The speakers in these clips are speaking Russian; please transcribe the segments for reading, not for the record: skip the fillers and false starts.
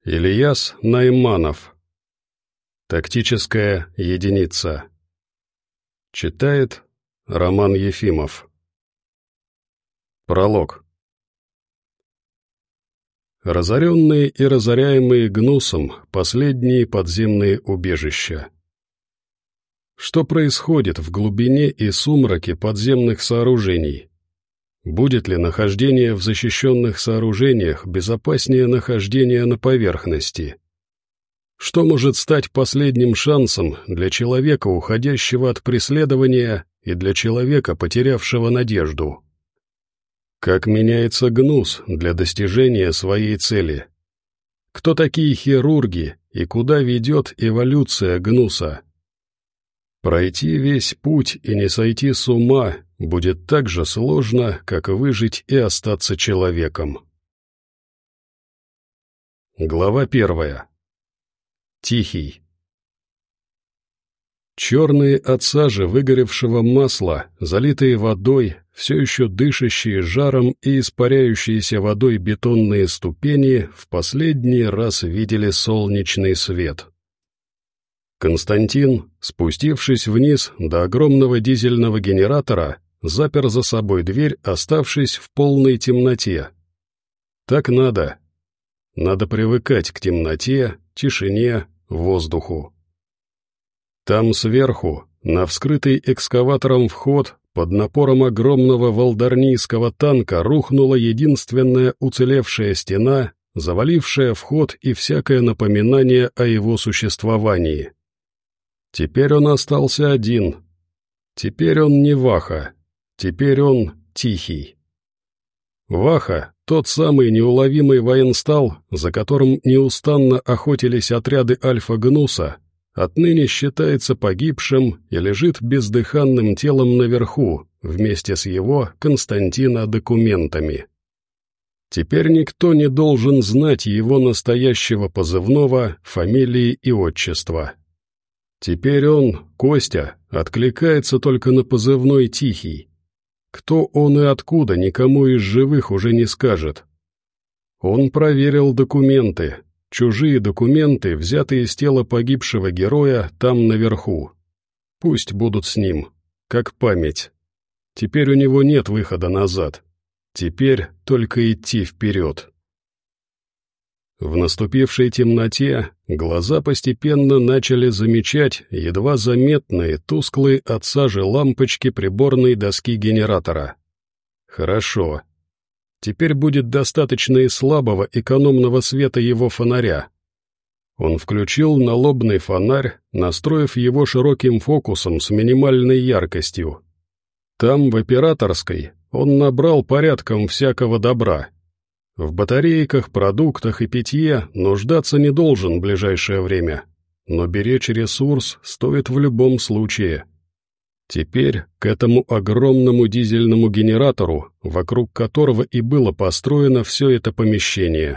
Ильяс Найманов. Тактическая единица. Читает Роман Ефимов. Пролог. Разоренные и разоряемые гнусом последние подземные убежища. Что происходит в глубине и сумраке подземных сооружений? Будет ли нахождение в защищенных сооружениях безопаснее нахождения на поверхности? Что может стать последним шансом для человека, уходящего от преследования, и для человека, потерявшего надежду? Как меняется гнус для достижения своей цели? Кто такие хирурги и куда ведет эволюция гнуса? Пройти весь путь и не сойти с ума будет так же сложно, как выжить и остаться человеком. Глава 1. Тихий. Черные от сажи выгоревшего масла, залитые водой, все еще дышащие жаром и испаряющиеся водой бетонные ступени в последний раз видели солнечный свет. Константин, спустившись вниз до огромного дизельного генератора, запер за собой дверь, оставшись в полной темноте. Так надо. Надо привыкать к темноте, тишине, воздуху. Там сверху, на вскрытый экскаватором вход, под напором огромного волдарнийского танка рухнула единственная уцелевшая стена, завалившая вход и всякое напоминание о его существовании. Теперь он остался один. Теперь он не Ваха. Теперь он Тихий. Ваха — тот самый неуловимый военстал, за которым неустанно охотились отряды Альфа-Гнуса, отныне считается погибшим и лежит бездыханным телом наверху, вместе с его, Константина, документами. Теперь никто не должен знать его настоящего позывного, фамилии и отчества. Теперь он, Костя, откликается только на позывной Тихий. Кто он и откуда, никому из живых уже не скажет. Он проверил документы, чужие документы, взятые из тела погибшего героя там наверху. Пусть будут с ним, как память. Теперь у него нет выхода назад. Теперь только идти вперед. В наступившей темноте глаза постепенно начали замечать едва заметные, тусклые от сажи лампочки приборной доски генератора. Хорошо. Теперь будет достаточно и слабого экономного света его фонаря. Он включил налобный фонарь, настроив его широким фокусом с минимальной яркостью. Там, в операторской, он набрал порядком всякого добра. В батарейках, продуктах и питье нуждаться не должен в ближайшее время, но беречь ресурс стоит в любом случае. Теперь к этому огромному дизельному генератору, вокруг которого и было построено все это помещение.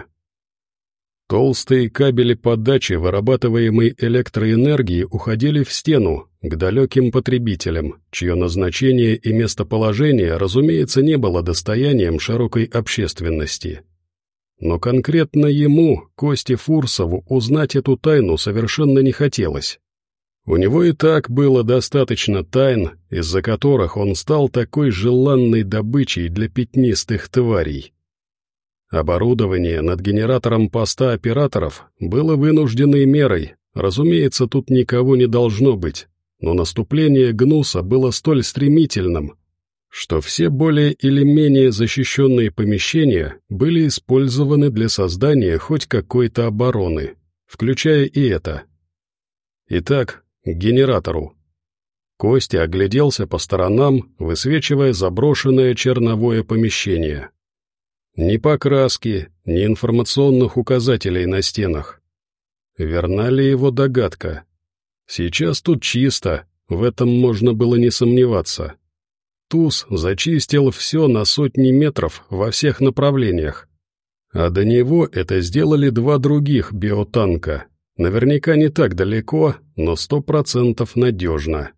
Толстые кабели подачи вырабатываемой электроэнергии уходили в стену, к далеким потребителям, чье назначение и местоположение, разумеется, не было достоянием широкой общественности. Но конкретно ему, Косте Фурсову, узнать эту тайну совершенно не хотелось. У него и так было достаточно тайн, из-за которых он стал такой желанной добычей для пятнистых тварей. Оборудование над генератором поста операторов было вынужденной мерой, разумеется, тут никого не должно быть, но наступление гнуса было столь стремительным, что все более или менее защищенные помещения были использованы для создания хоть какой-то обороны, включая и это. Итак, к генератору. Костя огляделся по сторонам, высвечивая заброшенное черновое помещение. Ни покраски, ни информационных указателей на стенах. Верна ли его догадка? Сейчас тут чисто, в этом можно было не сомневаться. ТУЗ зачистил все на сотни метров во всех направлениях. А до него это сделали два других биотанка. Наверняка не так далеко, но 100% надежно.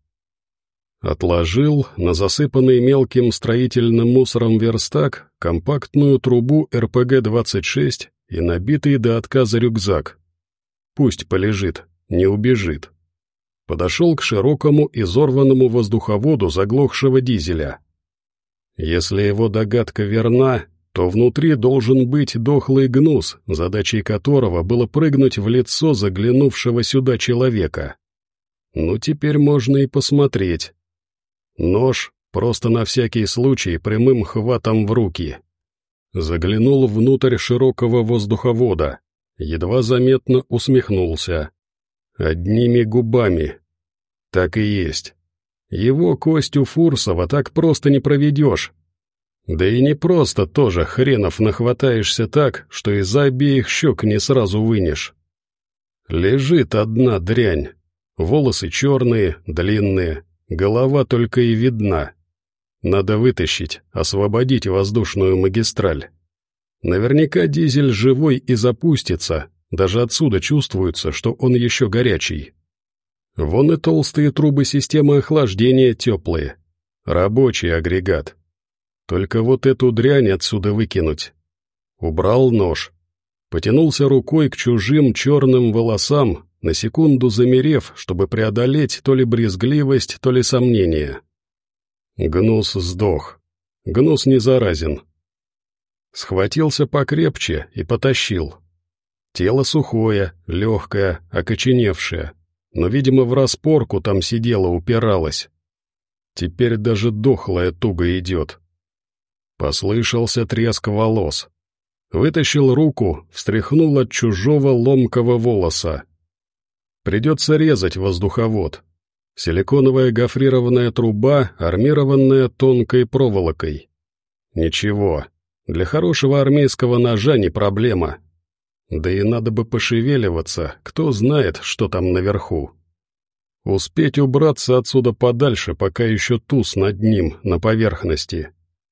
Отложил на засыпанный мелким строительным мусором верстак компактную трубу РПГ-26 и набитый до отказа рюкзак. Пусть полежит, не убежит. Подошел к широкому изорванному воздуховоду заглохшего дизеля. Если его догадка верна, то внутри должен быть дохлый гнус, задачей которого было прыгнуть в лицо заглянувшего сюда человека. Ну, теперь можно и посмотреть. Нож просто на всякий случай прямым хватом в руки. Заглянул внутрь широкого воздуховода, едва заметно усмехнулся. Одними губами. Так и есть. Его Костю Фурсова так просто не проведешь. Да и не просто тоже хренов нахватаешься так, что из обеих щек не сразу вынешь. Лежит одна дрянь. Волосы черные, длинные, голова только и видна. Надо вытащить, освободить воздушную магистраль. Наверняка дизель живой и запустится, даже отсюда чувствуется, что он еще горячий. Вон и толстые трубы системы охлаждения теплые. Рабочий агрегат. Только вот эту дрянь отсюда выкинуть. Убрал нож. Потянулся рукой к чужим черным волосам, на секунду замерев, чтобы преодолеть то ли брезгливость, то ли сомнение. Гнус сдох. Гнус не заразен. Схватился покрепче и потащил. Тело сухое, легкое, окоченевшее, но, видимо, в распорку там сидело, упиралось. Теперь даже дохлая туго идет. Послышался треск волос. Вытащил руку, встряхнул от чужого ломкого волоса. Придется резать воздуховод. Силиконовая гофрированная труба, армированная тонкой проволокой. Ничего, для хорошего армейского ножа не проблема. Да и надо бы пошевеливаться, кто знает, что там наверху. Успеть убраться отсюда подальше, пока еще туз над ним, на поверхности.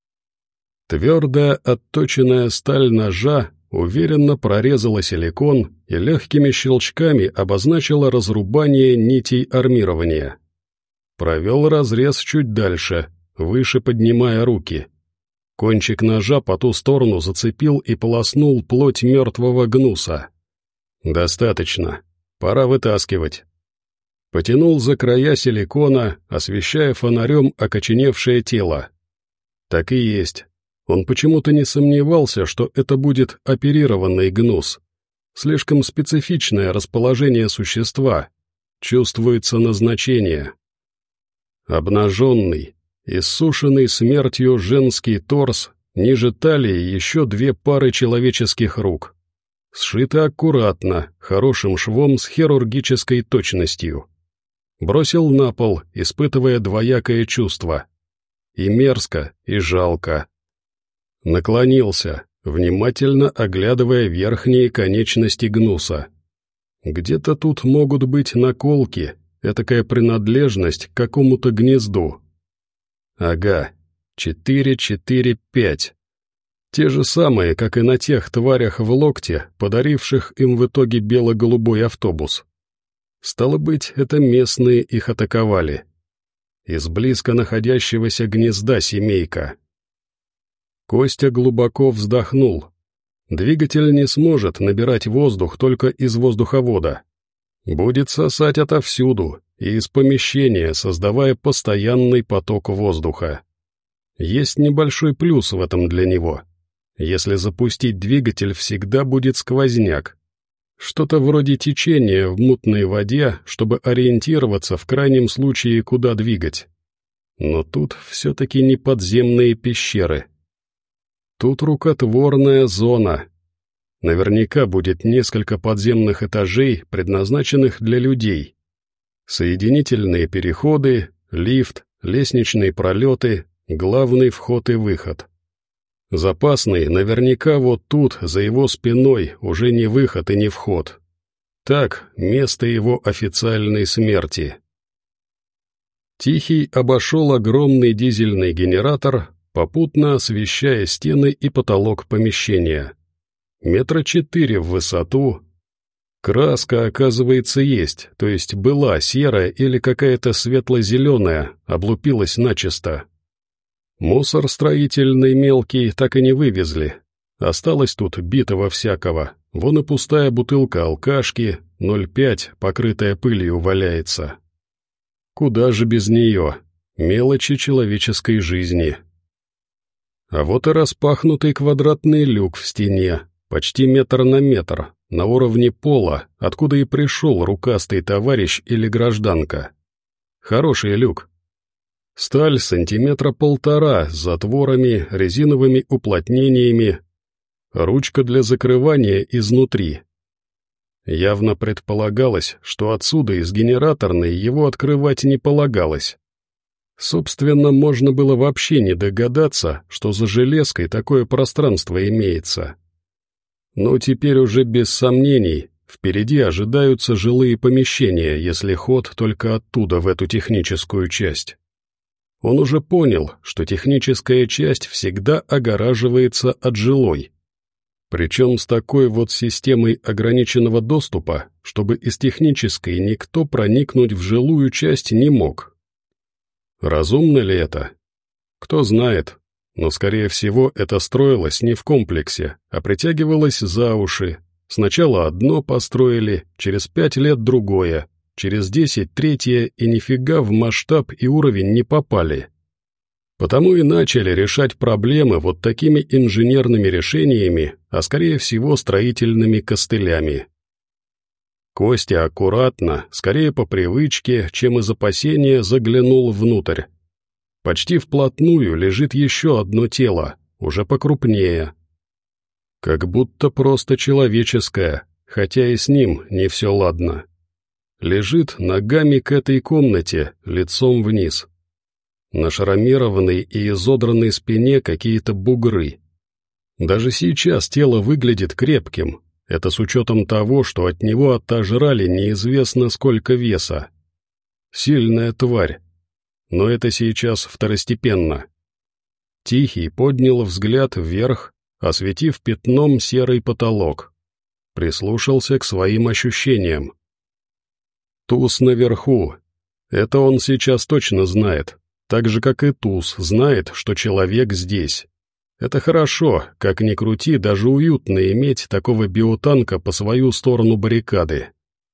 Твердая, отточенная сталь ножа уверенно прорезала силикон и легкими щелчками обозначила разрубание нитей армирования. Провел разрез чуть дальше, выше поднимая руки. Кончик ножа по ту сторону зацепил и полоснул плоть мертвого гнуса. Достаточно, пора вытаскивать. Потянул за края силикона, освещая фонарем окоченевшее тело. Так и есть. Он почему-то не сомневался, что это будет оперированный гнус. Слишком специфичное расположение существа. Чувствуется назначение. Обнаженный, иссушенный смертью женский торс, ниже талии еще 2 пары человеческих рук. Сшито аккуратно, хорошим швом с хирургической точностью. Бросил на пол, испытывая двоякое чувство. И мерзко, и жалко. Наклонился, внимательно оглядывая верхние конечности гнуса. Где-то тут могут быть наколки, этакая принадлежность к какому-то гнезду. Ага, 4, 4, 5. Те же самые, как и на тех тварях в локте, подаривших им в итоге бело-голубой автобус. Стало быть, это местные их атаковали. Из близко находящегося гнезда семейка. Костя глубоко вздохнул. Двигатель не сможет набирать воздух только из воздуховода. Будет сосать отовсюду и из помещения, создавая постоянный поток воздуха. Есть небольшой плюс в этом для него. Если запустить двигатель, всегда будет сквозняк. Что-то вроде течения в мутной воде, чтобы ориентироваться в крайнем случае, куда двигать. Но тут все-таки не подземные пещеры. Тут рукотворная зона. Наверняка будет несколько подземных этажей, предназначенных для людей. Соединительные переходы, лифт, лестничные пролеты, главный вход и выход. Запасный наверняка вот тут, за его спиной, уже не выход и не вход. Так, место его официальной смерти. Тихий обошел огромный дизельный генератор, попутно освещая стены и потолок помещения. 4 метра в высоту. Краска, оказывается, есть, то есть была серая или какая-то светло-зеленая, облупилась начисто. Мусор строительный мелкий так и не вывезли. Осталось тут битого всякого. Вон и пустая бутылка алкашки, 0,5, покрытая пылью, валяется. Куда же без нее? Мелочи человеческой жизни. А вот и распахнутый квадратный люк в стене, почти метр на метр, на уровне пола, откуда и пришел рукастый товарищ или гражданка. Хороший люк. Сталь 1,5 сантиметра, с затворами, резиновыми уплотнениями, ручка для закрывания изнутри. Явно предполагалось, что отсюда из генераторной его открывать не полагалось. Собственно, можно было вообще не догадаться, что за железкой такое пространство имеется. Но теперь уже без сомнений, впереди ожидаются жилые помещения, если ход только оттуда в эту техническую часть. Он уже понял, что техническая часть всегда огораживается от жилой. Причем с такой вот системой ограниченного доступа, чтобы из технической никто проникнуть в жилую часть не мог. Разумно ли это? Кто знает, но, скорее всего, это строилось не в комплексе, а притягивалось за уши. Сначала одно построили, через 5 лет другое, через 10 третье, и нифига в масштаб и уровень не попали. Потому и начали решать проблемы вот такими инженерными решениями, а скорее всего строительными костылями. Костя аккуратно, скорее по привычке, чем из опасения, заглянул внутрь. Почти вплотную лежит еще одно тело, уже покрупнее. Как будто просто человеческое, хотя и с ним не все ладно. Лежит ногами к этой комнате, лицом вниз. На шрамированной и изодранной спине какие-то бугры. Даже сейчас тело выглядит крепким. Это с учетом того, что от него отожрали неизвестно сколько веса. Сильная тварь. Но это сейчас второстепенно. Тихий поднял взгляд вверх, осветив пятном серый потолок. Прислушался к своим ощущениям. Туз наверху. Это он сейчас точно знает. Так же, как и Туз знает, что человек здесь. Это хорошо, как ни крути, даже уютно иметь такого биотанка по свою сторону баррикады.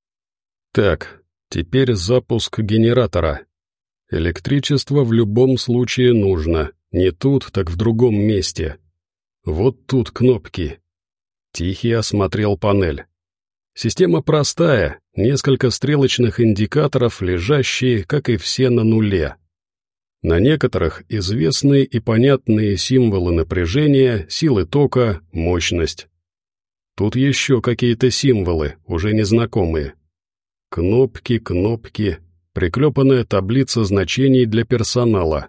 Так, теперь запуск генератора. Электричество в любом случае нужно, не тут, так в другом месте. Вот тут кнопки. Тихий осмотрел панель. Система простая, несколько стрелочных индикаторов, лежащие, как и все, на нуле. На некоторых известные и понятные символы напряжения, силы тока, мощность. Тут еще какие-то символы, уже незнакомые. Кнопки, приклепанная таблица значений для персонала.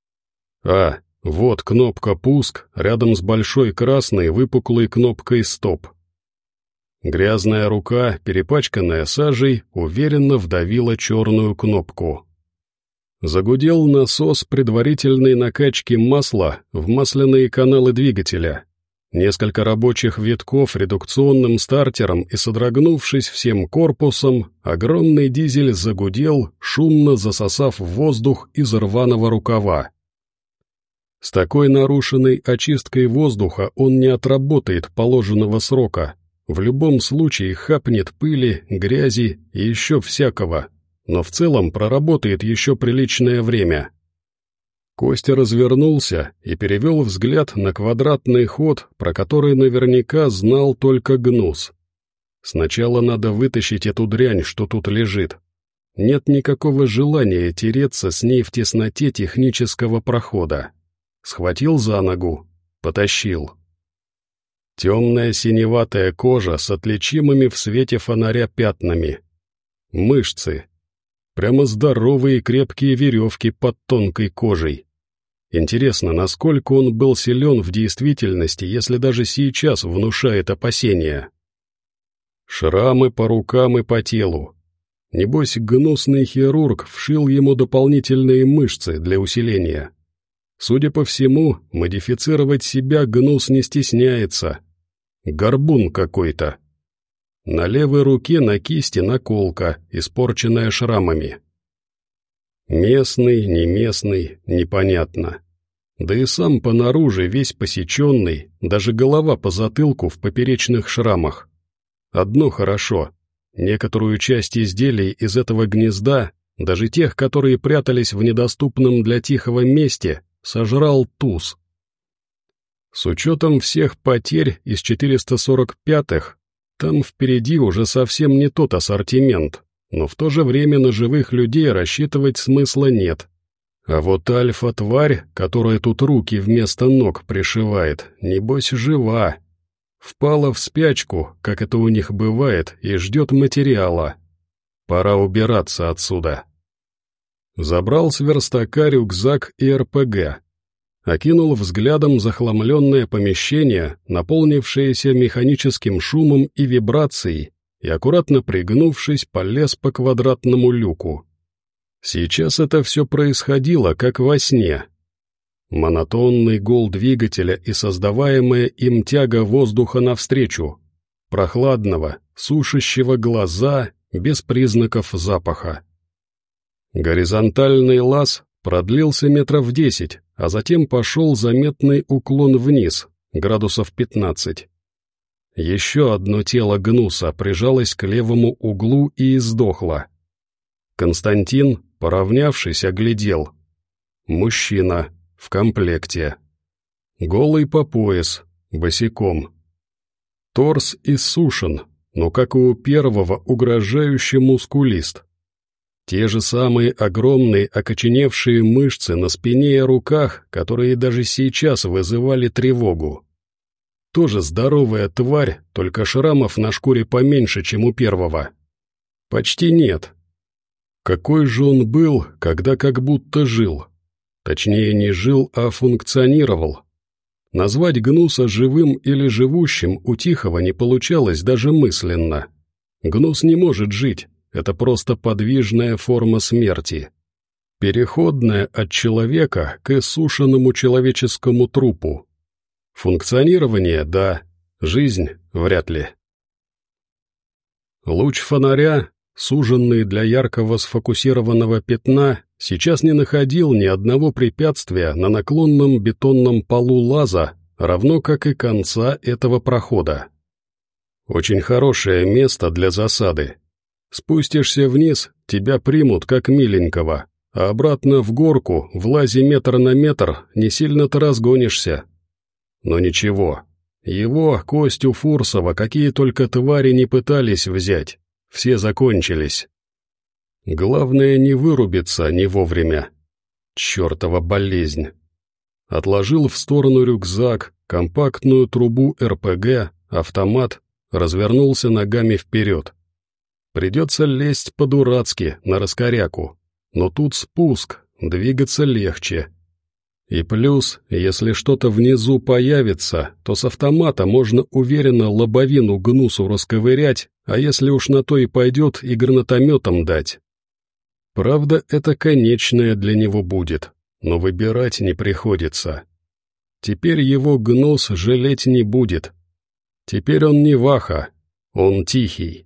Вот кнопка «Пуск» рядом с большой красной выпуклой кнопкой «Стоп». Грязная рука, перепачканная сажей, уверенно вдавила черную кнопку. Загудел насос предварительной накачки масла в масляные каналы двигателя. Несколько рабочих витков редукционным стартером и, содрогнувшись всем корпусом, огромный дизель загудел, шумно засосав воздух из рваного рукава. С такой нарушенной очисткой воздуха он не отработает положенного срока, в любом случае хапнет пыли, грязи и еще всякого, но в целом проработает еще приличное время. Костя развернулся и перевел взгляд на квадратный ход, про который наверняка знал только Гнус. Сначала надо вытащить эту дрянь, что тут лежит. Нет никакого желания тереться с ней в тесноте технического прохода. Схватил за ногу, потащил. Темная синеватая кожа с отличимыми в свете фонаря пятнами. Мышцы. Прямо здоровые крепкие веревки под тонкой кожей. Интересно, насколько он был силен в действительности, если даже сейчас внушает опасения. Шрамы по рукам и по телу. Небось, гнусный хирург вшил ему дополнительные мышцы для усиления. Судя по всему, модифицировать себя Гнус не стесняется. Горбун какой-то. На левой руке на кисти наколка, испорченная шрамами. Местный, не местный, непонятно. Да и сам понаружи весь посеченный, даже голова по затылку в поперечных шрамах. Одно хорошо. Некоторую часть изделий из этого гнезда, даже тех, которые прятались в недоступном для Тихого месте, сожрал туз. С учетом всех потерь из 445-х, там впереди уже совсем не тот ассортимент, но в то же время на живых людей рассчитывать смысла нет. А вот альфа-тварь, которая тут руки вместо ног пришивает, небось жива. Впала в спячку, как это у них бывает, и ждет материала. Пора убираться отсюда. Забрал с верстака рюкзак и РПГ. Окинул взглядом захламленное помещение, наполнившееся механическим шумом и вибрацией, и, аккуратно пригнувшись, полез по квадратному люку. Сейчас это все происходило, как во сне. Монотонный гул двигателя и создаваемая им тяга воздуха навстречу, прохладного, сушащего глаза, без признаков запаха. Горизонтальный лаз продлился метров 10, а затем пошел заметный уклон вниз, градусов 15. Еще одно тело гнуса прижалось к левому углу и издохло. Константин, поравнявшись, оглядел. Мужчина, в комплекте. Голый по пояс, босиком. Торс иссушен, но, как и у первого, угрожающе мускулист. Те же самые огромные окоченевшие мышцы на спине и руках, которые даже сейчас вызывали тревогу. Тоже здоровая тварь, только шрамов на шкуре поменьше, чем у первого. Почти нет. Какой же он был, когда как будто жил? Точнее, не жил, а функционировал. Назвать гнуса живым или живущим у Тихого не получалось даже мысленно. Гнус не может жить. Это просто подвижная форма смерти. Переходная от человека к иссушенному человеческому трупу. Функционирование – да, жизнь – вряд ли. Луч фонаря, суженный для яркого сфокусированного пятна, сейчас не находил ни одного препятствия на наклонном бетонном полу лаза, равно как и конца этого прохода. Очень хорошее место для засады. Спустишься вниз, тебя примут как миленького, а обратно в горку, в лазе метр на метр, не сильно-то разгонишься. Но ничего, его, Костю Фурсова, какие только твари не пытались взять, все закончились. Главное не вырубиться не вовремя. Чертова болезнь. Отложил в сторону рюкзак, компактную трубу РПГ, автомат, развернулся ногами вперед. Придется лезть по-дурацки, на раскоряку, но тут спуск, двигаться легче. И плюс, если что-то внизу появится, то с автомата можно уверенно лобовину гнусу расковырять, а если уж на то и пойдет, и гранатометом дать. Правда, это конечное для него будет, но выбирать не приходится. Теперь его гнус жалеть не будет. Теперь он не Ваха, он Тихий.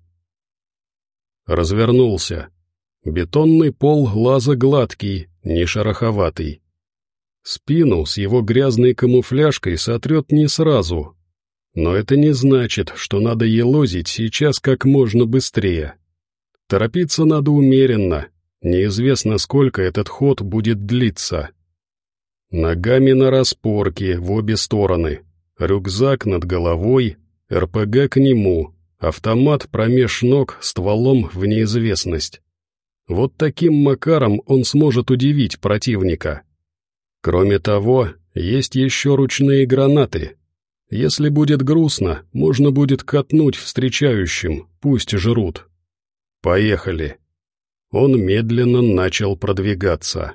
Развернулся. Бетонный пол лаза гладкий, не шероховатый. Спину с его грязной камуфляжкой сотрет не сразу. Но это не значит, что надо елозить сейчас как можно быстрее. Торопиться надо умеренно, неизвестно, сколько этот ход будет длиться. Ногами на распорке в обе стороны, рюкзак над головой, РПГ к нему, автомат промеж ног стволом в неизвестность. Вот таким макаром он сможет удивить противника. Кроме того, есть еще ручные гранаты. Если будет грустно, можно будет катнуть встречающим, пусть жрут. Поехали. Он медленно начал продвигаться.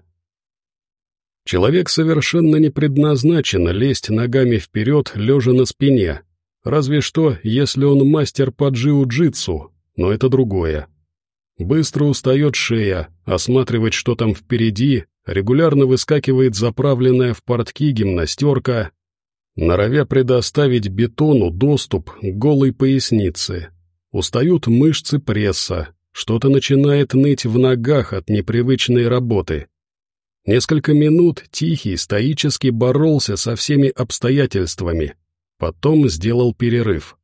Человек совершенно не предназначен лезть ногами вперед, лежа на спине. Разве что, если он мастер по джиу-джитсу, но это другое. Быстро устает шея, осматривать, что там впереди, регулярно выскакивает заправленная в портки гимнастерка, норовя предоставить бетону доступ к голой пояснице. Устают мышцы пресса, что-то начинает ныть в ногах от непривычной работы. Несколько минут Тихий стоически боролся со всеми обстоятельствами, потом сделал перерыв.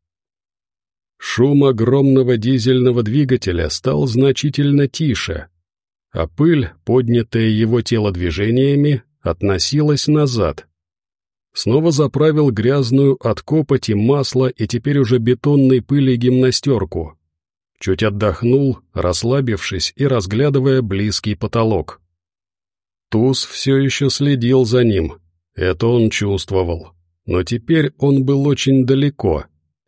Шум огромного дизельного двигателя стал значительно тише, а пыль, поднятая его телодвижениями, относилась назад. Снова заправил грязную от копоти, масла и теперь уже бетонной пыли гимнастерку. Чуть отдохнул, расслабившись и разглядывая близкий потолок. Туз все еще следил за ним, это он чувствовал, но теперь он был очень далеко.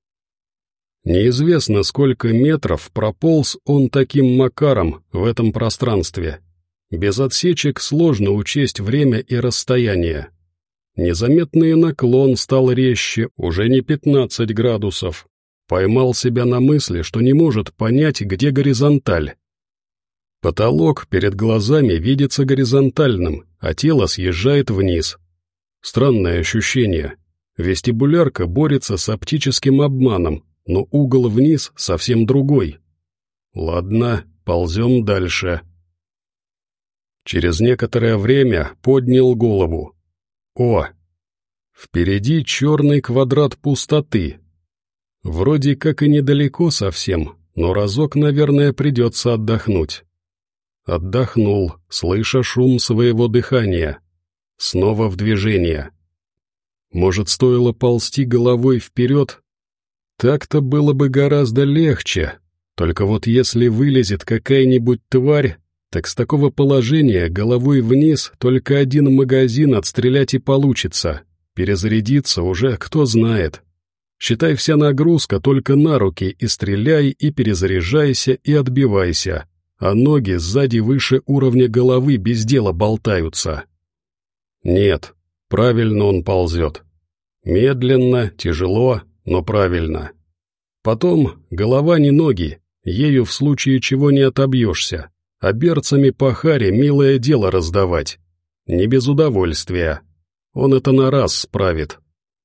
Неизвестно, сколько метров прополз он таким макаром в этом пространстве. Без отсечек сложно учесть время и расстояние. Незаметный наклон стал резче, уже не 15 градусов. Поймал себя на мысли, что не может понять, где горизонталь. Потолок перед глазами видится горизонтальным, а тело съезжает вниз. Странное ощущение. Вестибулярка борется с оптическим обманом, но угол вниз совсем другой. Ладно, ползем дальше. Через некоторое время поднял голову. О! Впереди черный квадрат пустоты. Вроде как и недалеко совсем, но разок, наверное, придется отдохнуть. Отдохнул, слыша шум своего дыхания. Снова в движение. Может, стоило ползти головой вперед? Так-то было бы гораздо легче. Только вот если вылезет какая-нибудь тварь, так с такого положения головой вниз только один магазин отстрелять и получится. Перезарядиться уже кто знает. Считай, вся нагрузка только на руки, и стреляй, и перезаряжайся, и отбивайся. А ноги сзади выше уровня головы без дела болтаются. Нет, правильно он ползет. Медленно, тяжело, но правильно. Потом голова не ноги, ею в случае чего не отобьешься, а берцами по харе милое дело раздавать. Не без удовольствия. Он это на раз справит.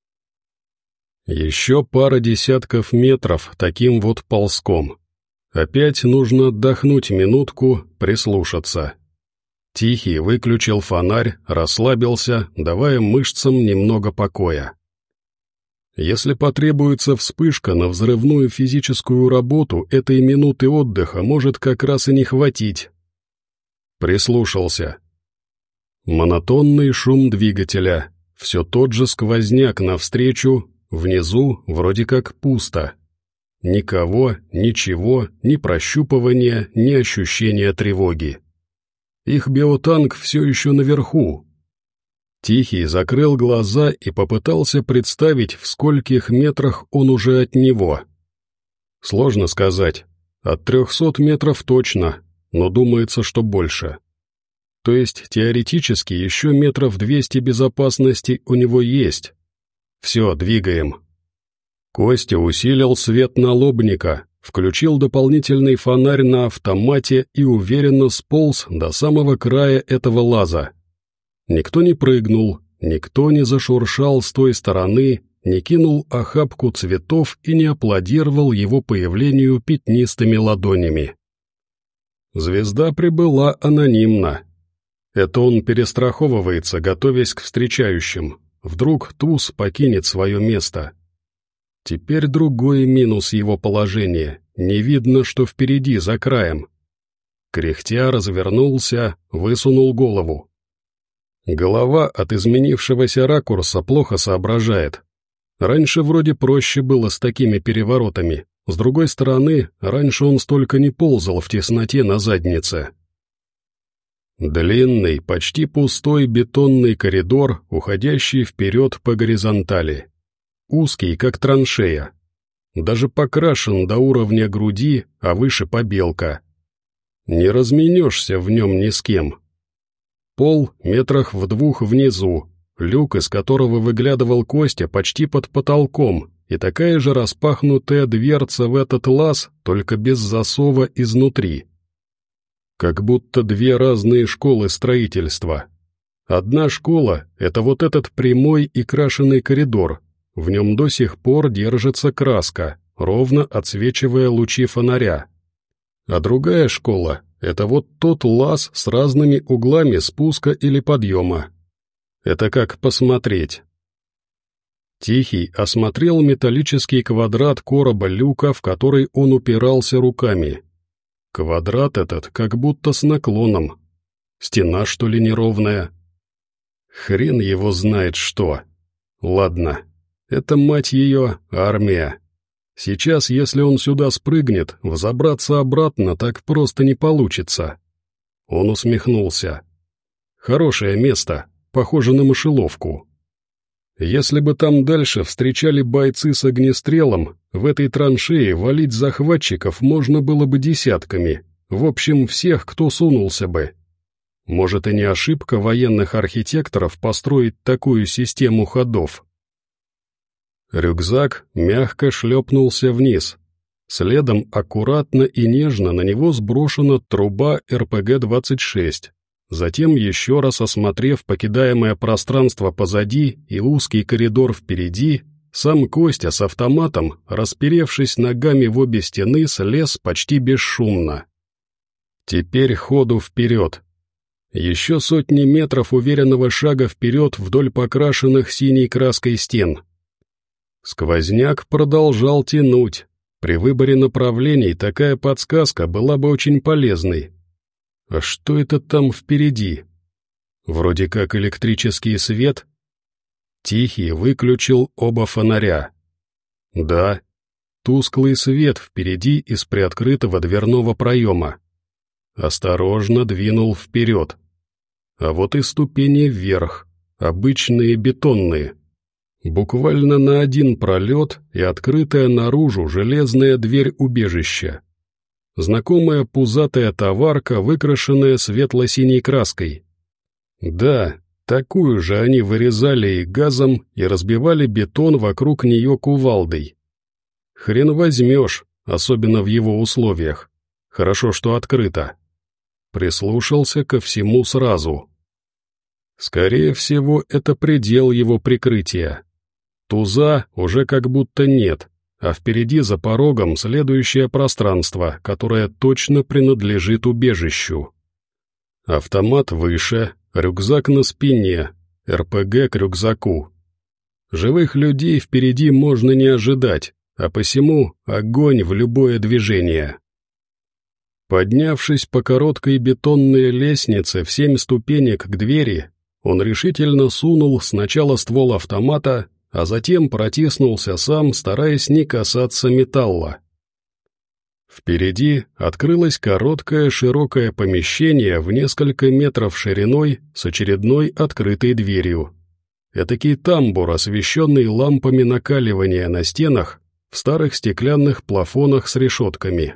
Еще пара десятков метров таким вот ползком. Опять нужно отдохнуть минутку, прислушаться. Тихий выключил фонарь, расслабился, давая мышцам немного покоя. Если потребуется вспышка на взрывную физическую работу, этой минуты отдыха может как раз и не хватить. Прислушался. Монотонный шум двигателя, все тот же сквозняк навстречу, внизу вроде как пусто. Никого, ничего, ни прощупывания, ни ощущения тревоги. Их биотанк все еще наверху. Тихий закрыл глаза и попытался представить, в скольких метрах он уже от него. Сложно сказать, от 300 метров точно, но думается, что больше. То есть теоретически еще метров 200 безопасности у него есть. Все, двигаем. Костя усилил свет налобника, включил дополнительный фонарь на автомате и уверенно сполз до самого края этого лаза. Никто не прыгнул, никто не зашуршал с той стороны, не кинул охапку цветов и не аплодировал его появлению пятнистыми ладонями. Звезда прибыла анонимно. Это он перестраховывается, готовясь к встречающим. Вдруг туз покинет свое место. Теперь другой минус его положения. Не видно, что впереди, за краем. Кряхтя развернулся, высунул голову. Голова от изменившегося ракурса плохо соображает. Раньше вроде проще было с такими переворотами. С другой стороны, раньше он столько не ползал в тесноте на заднице. Длинный, почти пустой бетонный коридор, уходящий вперед по горизонтали. Узкий, как траншея. Даже покрашен до уровня груди, а выше побелка. Не разменешься в нем ни с кем. Пол метрах в 2 внизу, люк, из которого выглядывал Костя, почти под потолком, и такая же распахнутая дверца в этот лаз, только без засова изнутри. Как будто две разные школы строительства. Одна школа — это вот этот прямой и крашеный коридор, в нем до сих пор держится краска, ровно отсвечивая лучи фонаря. А другая школа — Это вот тот лаз с разными углами спуска или подъема. Это как посмотреть. Тихий осмотрел металлический квадрат короба люка, в который он упирался руками. Квадрат этот как будто с наклоном. Стена, что ли, неровная? Хрен его знает что. Ладно, это, мать ее, армия. Сейчас, если он сюда спрыгнет, взобраться обратно так просто не получится. Он усмехнулся. Хорошее место, похоже на мышеловку. Если бы там дальше встречали бойцы с огнестрелом, в этой траншее валить захватчиков можно было бы десятками, в общем, всех, кто сунулся бы. Может, и не ошибка военных архитекторов построить такую систему ходов. Рюкзак мягко шлепнулся вниз. Следом аккуратно и нежно на него сброшена труба РПГ-26. Затем, еще раз осмотрев покидаемое пространство позади и узкий коридор впереди, сам Костя с автоматом, расперевшись ногами в обе стены, слез почти бесшумно. Теперь ходу вперед. Еще сотни метров уверенного шага вперед вдоль покрашенных синей краской стен. Сквозняк продолжал тянуть. При выборе направлений такая подсказка была бы очень полезной. А что это там впереди? Вроде как электрический свет. Тихий выключил оба фонаря. Да, тусклый свет впереди из приоткрытого дверного проема. Осторожно двинул вперед. А вот и ступени вверх, обычные бетонные. Буквально на один пролет и открытая наружу железная дверь убежища. Знакомая пузатая товарка, выкрашенная светло-синей краской. Да, такую же они вырезали и газом, и разбивали бетон вокруг нее кувалдой. Хрен возьмешь, особенно в его условиях. Хорошо, что открыто. Прислушался ко всему сразу. Скорее всего, это предел его прикрытия. Туза уже как будто нет, а впереди за порогом следующее пространство, которое точно принадлежит убежищу. Автомат выше, рюкзак на спине, РПГ к рюкзаку. Живых людей впереди можно не ожидать, а посему огонь в любое движение. Поднявшись по короткой бетонной лестнице в 7 ступенек к двери, он решительно сунул сначала ствол автомата, а затем протиснулся сам, стараясь не касаться металла. Впереди открылось короткое широкое помещение в несколько метров шириной с очередной открытой дверью. Этакий тамбур, освещенный лампами накаливания на стенах в старых стеклянных плафонах с решетками.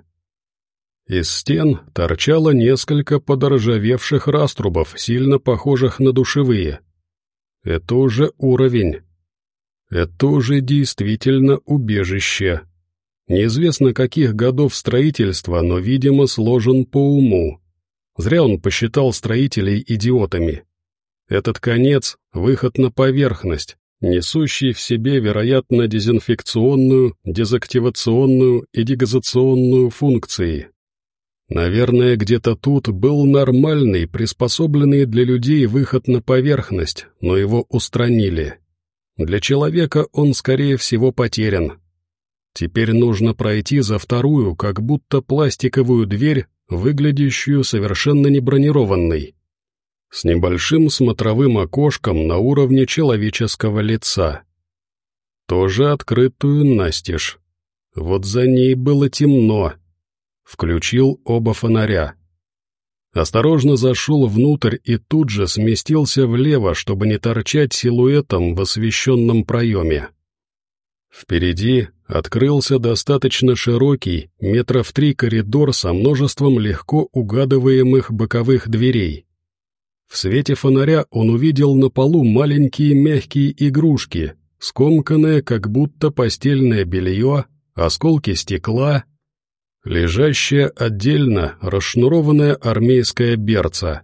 Из стен торчало несколько подоржавевших раструбов, сильно похожих на душевые. Это уже уровень. Это уже действительно убежище. Неизвестно каких годов строительства, но, видимо, сложен по уму. Зря он посчитал строителей идиотами. Этот конец — выход на поверхность, несущий в себе, вероятно, дезинфекционную, дезактивационную и дегазационную функции. Наверное, где-то тут был нормальный, приспособленный для людей выход на поверхность, но его устранили. Для человека он, скорее всего, потерян. Теперь нужно пройти за вторую, как будто пластиковую дверь, выглядящую совершенно не бронированной, с небольшим смотровым окошком на уровне человеческого лица. Тоже открытую настежь. Вот за ней было темно. Включил оба фонаря. Осторожно зашел внутрь и тут же сместился влево, чтобы не торчать силуэтом в освещенном проеме. Впереди открылся достаточно широкий, 3 метра коридор со множеством легко угадываемых боковых дверей. В свете фонаря он увидел на полу маленькие мягкие игрушки, скомканное, как будто постельное белье, осколки стекла, лежащее отдельно расшнурованное армейское берца.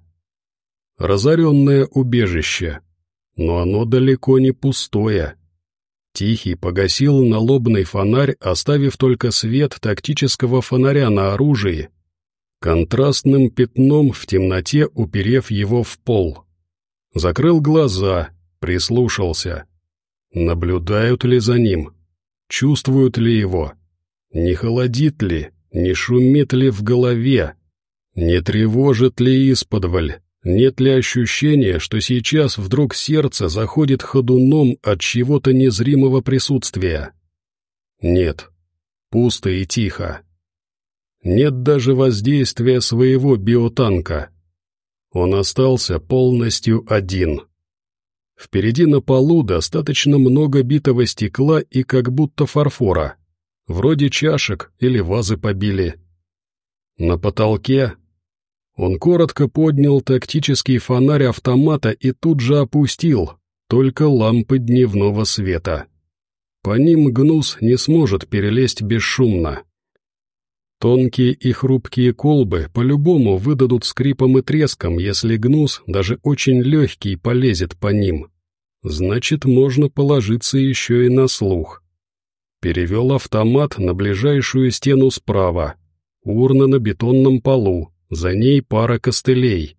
Разоренное убежище, но оно далеко не пустое. Тихий погасил налобный фонарь, оставив только свет тактического фонаря на оружии. контрастным пятном в темноте уперев его в пол. Закрыл глаза, прислушался. Наблюдают ли за ним? Чувствуют ли его? Не холодит ли? Не шумит ли в голове? Не тревожит ли исподволь? Нет ли ощущения, что сейчас вдруг сердце заходит ходуном от чего-то незримого присутствия? Нет. Пусто и тихо. Нет даже воздействия своего биотанка. Он остался полностью один. Впереди на полу достаточно много битого стекла и как будто фарфора. Вроде чашек или вазы побили. На потолке он коротко поднял тактический фонарь автомата и тут же опустил, только лампы дневного света. По ним гнус не сможет перелезть бесшумно. Тонкие и хрупкие колбы по-любому выдадут скрипом и треском, если гнус, даже очень легкий, полезет по ним. Значит, можно положиться еще и на слух. Перевел автомат на ближайшую стену справа. Урна на бетонном полу, за ней пара костылей.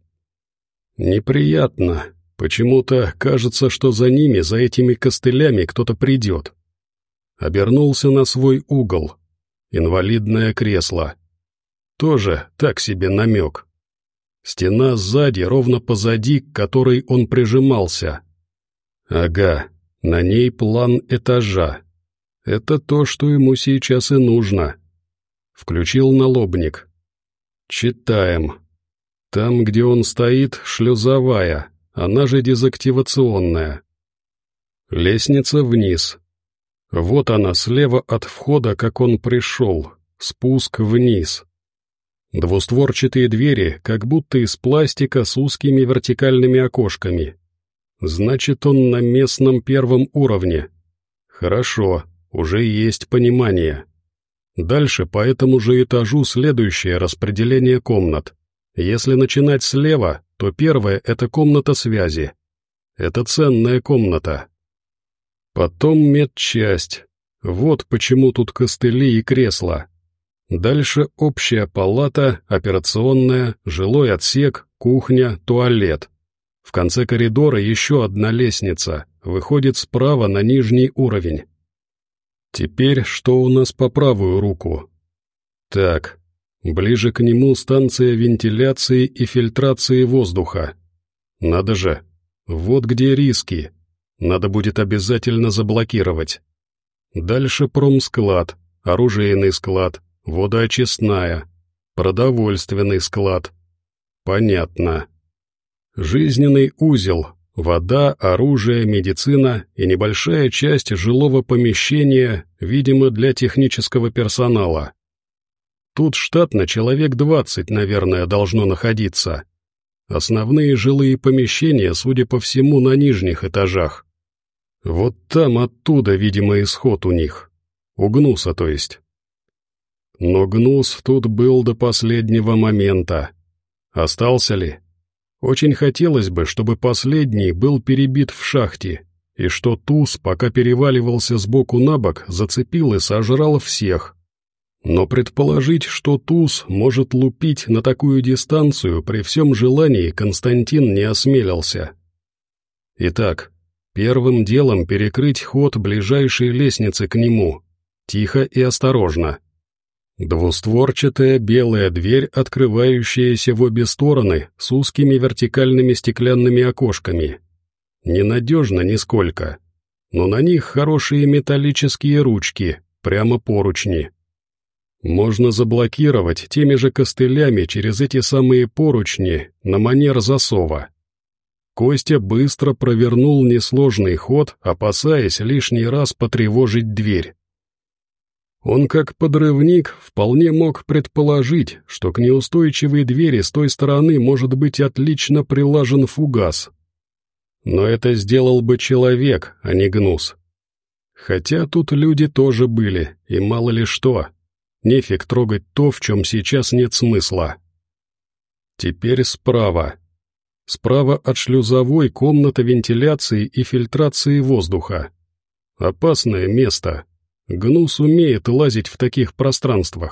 Неприятно. Почему-то кажется, что за ними, за этими костылями, кто-то придет. Обернулся на свой угол. Инвалидное кресло. Тоже так себе намек. Стена сзади, ровно позади, к которой он прижимался. Ага, на ней план этажа. Это то, что ему сейчас и нужно. Включил налобник. Читаем. Там, где он стоит, шлюзовая, она же дезактивационная. Лестница вниз. Вот она слева от входа, как он пришел. Спуск вниз. Двустворчатые двери, как будто из пластика с узкими вертикальными окошками. Значит, он на местном первом уровне. Хорошо, уже есть понимание. Дальше по этому же этажу следующее распределение комнат. Если начинать слева, то первая — это комната связи. Это ценная комната. Потом медчасть. Вот почему тут костыли и кресла. Дальше общая палата, операционная, жилой отсек, кухня, туалет. В конце коридора еще одна лестница, выходит справа на нижний уровень. Теперь что у нас по правую руку? Так, ближе к нему станция вентиляции и фильтрации воздуха. Надо же, вот где риски. Надо будет обязательно заблокировать. Дальше промсклад, оружейный склад, водоочистная, продовольственный склад. Понятно. Жизненный узел, вода, оружие, медицина и небольшая часть жилого помещения, видимо, для технического персонала. Тут штатно человек 20, наверное, должно находиться. Основные жилые помещения, судя по всему, на нижних этажах. Вот там оттуда, видимо, исход у них. У Гнуса, то есть. Но Гнус тут был до последнего момента. Остался ли? Очень хотелось бы, чтобы последний был перебит в шахте, и что туз, пока переваливался сбоку на бок, зацепил и сожрал всех. Но предположить, что туз может лупить на такую дистанцию, при всем желании Константин не осмелился. Итак, первым делом перекрыть ход ближайшей лестницы к нему, тихо и осторожно. Двустворчатая белая дверь, открывающаяся в обе стороны с узкими вертикальными стеклянными окошками. Ненадежно нисколько, но на них хорошие металлические ручки, прямо поручни. Можно заблокировать теми же костылями через эти самые поручни на манер засова. Костя быстро провернул несложный ход, опасаясь лишний раз потревожить дверь. Он, как подрывник, вполне мог предположить, что к неустойчивой двери с той стороны может быть отлично прилажен фугас. Но это сделал бы человек, а не Гнус. Хотя тут люди тоже были, и мало ли что. Нефиг трогать то, в чем сейчас нет смысла. Теперь справа. Справа от шлюзовой комната вентиляции и фильтрации воздуха. Опасное место. Гнус умеет лазить в таких пространствах.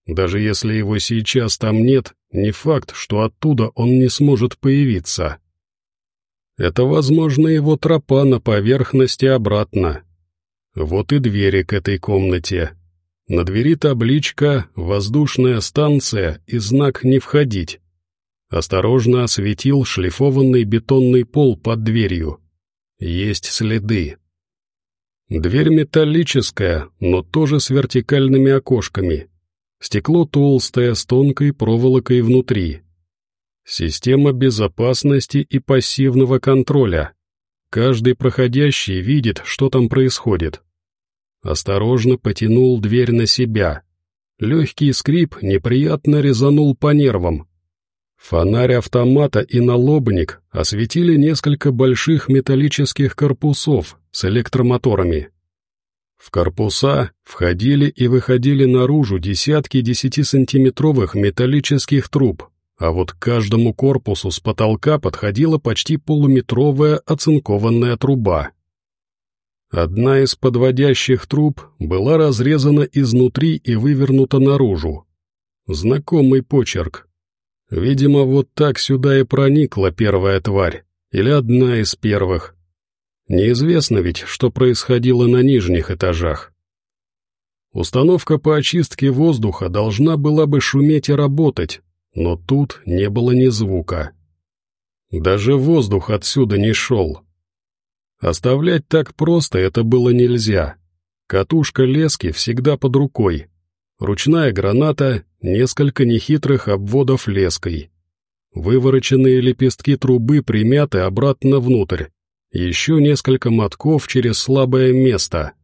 Даже если его сейчас там нет, не факт, что оттуда он не сможет появиться. Это, возможно, его тропа на поверхности обратно. Вот и двери к этой комнате. На двери табличка «Воздушная станция» и знак «Не входить». Осторожно осветил шлифованный бетонный пол под дверью. Есть следы. Дверь металлическая, но тоже с вертикальными окошками. Стекло толстое, с тонкой проволокой внутри. Система безопасности и пассивного контроля. Каждый проходящий видит, что там происходит. Осторожно потянул дверь на себя. Легкий скрип неприятно резанул по нервам. Фонарь автомата и налобник осветили несколько больших металлических корпусов с электромоторами. В корпуса входили и выходили наружу десятки 10-сантиметровых металлических труб, а вот к каждому корпусу с потолка подходила почти полуметровая оцинкованная труба. Одна из подводящих труб была разрезана изнутри и вывернута наружу. Знакомый почерк. Видимо, вот так сюда и проникла первая тварь, или одна из первых. Неизвестно ведь, что происходило на нижних этажах. Установка по очистке воздуха должна была бы шуметь и работать, но тут не было ни звука. Даже воздух отсюда не шел. Оставлять так просто это было нельзя. Катушка лески всегда под рукой. Ручная граната, несколько нехитрых обводов леской. Вывороченные лепестки трубы примяты обратно внутрь. Еще несколько мотков через слабое место.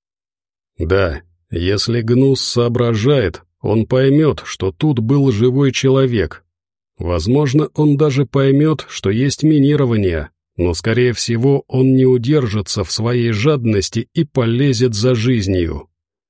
Да, если Гнус соображает, он поймет, что тут был живой человек. Возможно, он даже поймет, что есть минирование, но, скорее всего, он не удержится в своей жадности и полезет за жизнью.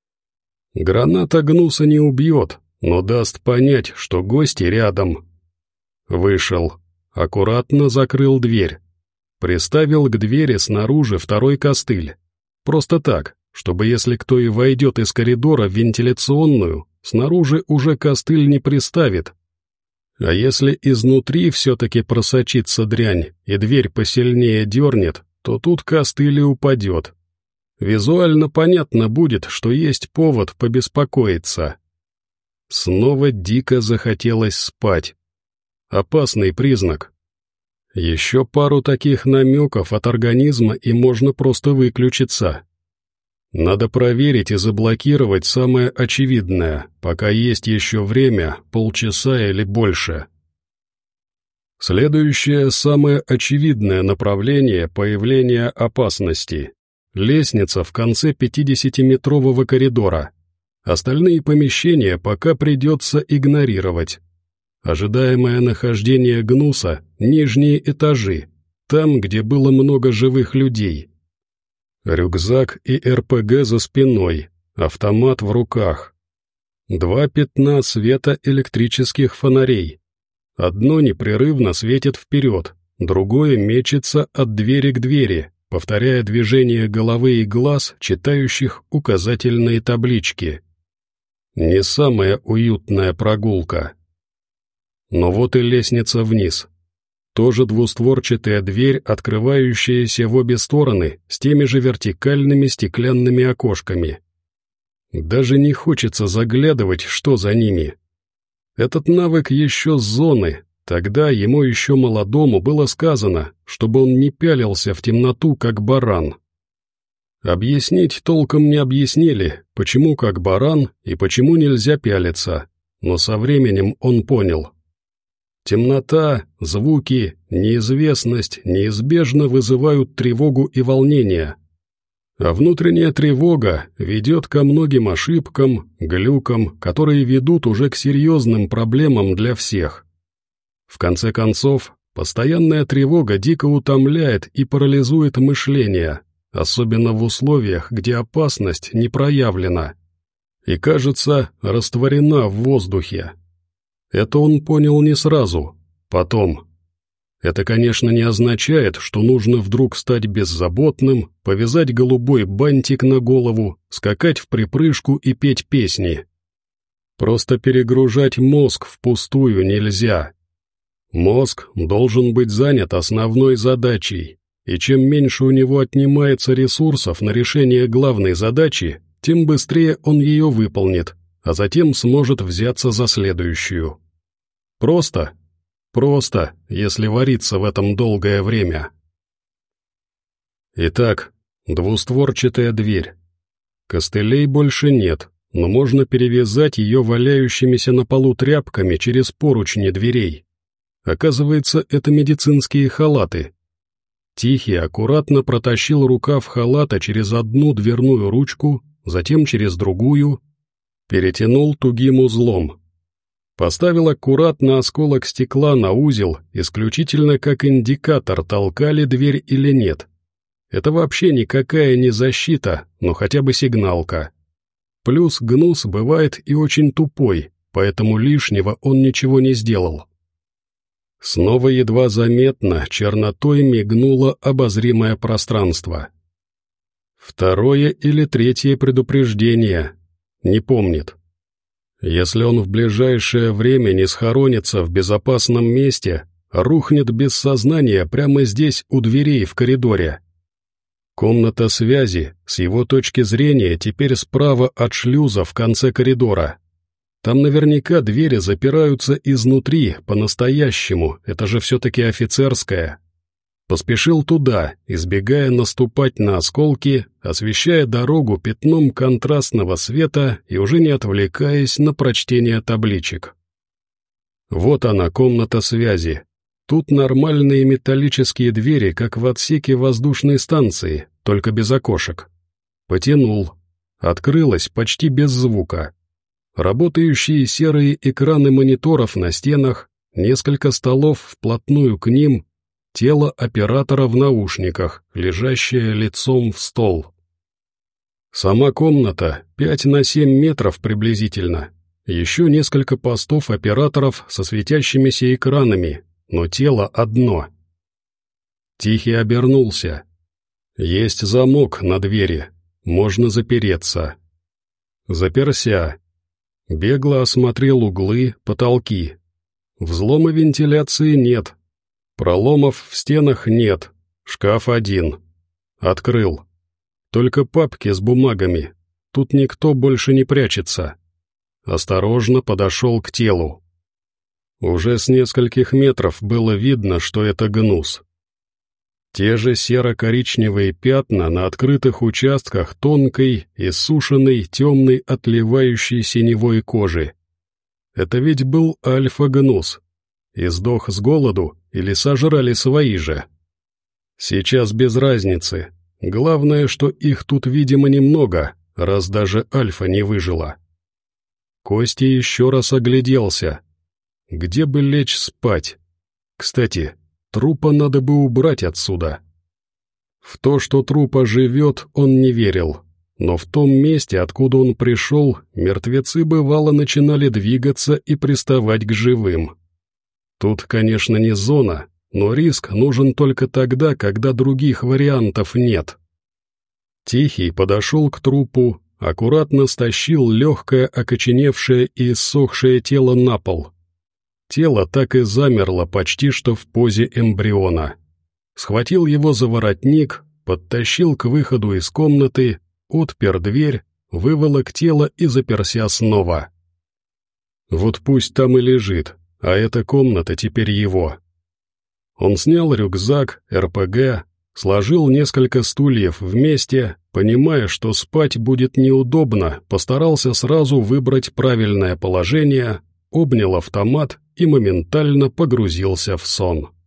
Граната Гнуса не убьет, но даст понять, что гости рядом. Вышел, аккуратно закрыл дверь. Приставил к двери снаружи второй костыль. Просто так, чтобы если кто и войдет из коридора в вентиляционную, снаружи уже костыль не приставит. А если изнутри все-таки просочится дрянь и дверь посильнее дернет, то тут костыль и упадет. Визуально понятно будет, что есть повод побеспокоиться. Снова дико захотелось спать. Опасный признак. Еще пару таких намеков от организма, и можно просто выключиться. Надо проверить и заблокировать самое очевидное, пока есть еще время, полчаса или больше. Следующее самое очевидное направление появления опасности. Лестница в конце 50-метрового коридора. Остальные помещения пока придется игнорировать. Ожидаемое нахождение Гнуса – нижние этажи, там, где было много живых людей. Рюкзак и РПГ за спиной, автомат в руках. 2 пятна света электрических фонарей. Одно непрерывно светит вперед, другое мечется от двери к двери, повторяя движение головы и глаз, читающих указательные таблички. Не самая уютная прогулка. Но вот и лестница вниз. Тоже двустворчатая дверь, открывающаяся в обе стороны, с теми же вертикальными стеклянными окошками. Даже не хочется заглядывать, что за ними. Этот навык еще с зоны, тогда ему еще молодому было сказано, чтобы он не пялился в темноту, как баран. Объяснить толком не объяснили, почему как баран и почему нельзя пялиться, но со временем он понял. Темнота, звуки, неизвестность неизбежно вызывают тревогу и волнение. А внутренняя тревога ведет ко многим ошибкам, глюкам, которые ведут уже к серьезным проблемам для всех. В конце концов, постоянная тревога дико утомляет и парализует мышление, особенно в условиях, где опасность не проявлена и, кажется, растворена в воздухе. Это он понял не сразу, потом. Это, конечно, не означает, что нужно вдруг стать беззаботным, повязать голубой бантик на голову, скакать в припрыжку и петь песни. Просто перегружать мозг впустую нельзя. Мозг должен быть занят основной задачей, и чем меньше у него отнимается ресурсов на решение главной задачи, тем быстрее он ее выполнит, а затем сможет взяться за следующую. Просто, если вариться в этом долгое время. Итак, двустворчатая дверь. Костылей больше нет, но можно перевязать ее валяющимися на полу тряпками через поручни дверей. Оказывается, это медицинские халаты. Тихий аккуратно протащил рукав халата через одну дверную ручку, затем через другую, перетянул тугим узлом. Поставил аккуратно осколок стекла на узел, исключительно как индикатор, толкали дверь или нет. Это вообще никакая не защита, но хотя бы сигналка. Плюс гнус бывает и очень тупой, поэтому лишнего он ничего не сделал. Снова едва заметно чернотой мигнуло обозримое пространство. Второе или третье предупреждение. Не помнит. Если он в ближайшее время не схоронится в безопасном месте, рухнет без сознания прямо здесь у дверей в коридоре. Комната связи, с его точки зрения, теперь справа от шлюза в конце коридора. Там наверняка двери запираются изнутри, по-настоящему, это же все-таки офицерская. Поспешил туда, избегая наступать на осколки, освещая дорогу пятном контрастного света и уже не отвлекаясь на прочтение табличек. Вот она, комната связи. Тут нормальные металлические двери, как в отсеке воздушной станции, только без окошек. Потянул. Открылась почти без звука. Работающие серые экраны мониторов на стенах, несколько столов вплотную к ним, тело оператора в наушниках, лежащее лицом в стол. Сама комната 5 на 7 метров приблизительно. Еще несколько постов операторов со светящимися экранами, но тело одно. Тихий обернулся. Есть замок на двери, можно запереться. Заперся. Бегло осмотрел углы, потолки. Взлома вентиляции нет. Проломов в стенах нет. Шкаф один. Открыл. Только папки с бумагами. Тут никто больше не прячется. Осторожно подошел к телу. Уже с нескольких метров было видно, что это гнус. Те же серо-коричневые пятна на открытых участках тонкой, иссушенной, темной, отливающей синевой кожи. Это ведь был альфа-гнус. И сдох с голоду или сожрали свои же. Сейчас без разницы. Главное, что их тут, видимо, немного, раз даже альфа не выжила. Костя еще раз огляделся. Где бы лечь спать? Кстати, трупа надо бы убрать отсюда. В то, что трупа живет, он не верил, но в том месте, откуда он пришел, мертвецы бывало начинали двигаться и приставать к живым. Тут, конечно, не зона, но риск нужен только тогда, когда других вариантов нет. Тихий подошел к трупу, аккуратно стащил легкое, окоченевшее и иссохшее тело на пол. Тело так и замерло почти что в позе эмбриона. Схватил его за воротник, подтащил к выходу из комнаты, отпер дверь, выволок тело и заперся снова. Вот пусть там и лежит, а эта комната теперь его. Он снял рюкзак, РПГ, сложил несколько стульев вместе, понимая, что спать будет неудобно, постарался сразу выбрать правильное положение, обнял автомат и моментально погрузился в сон.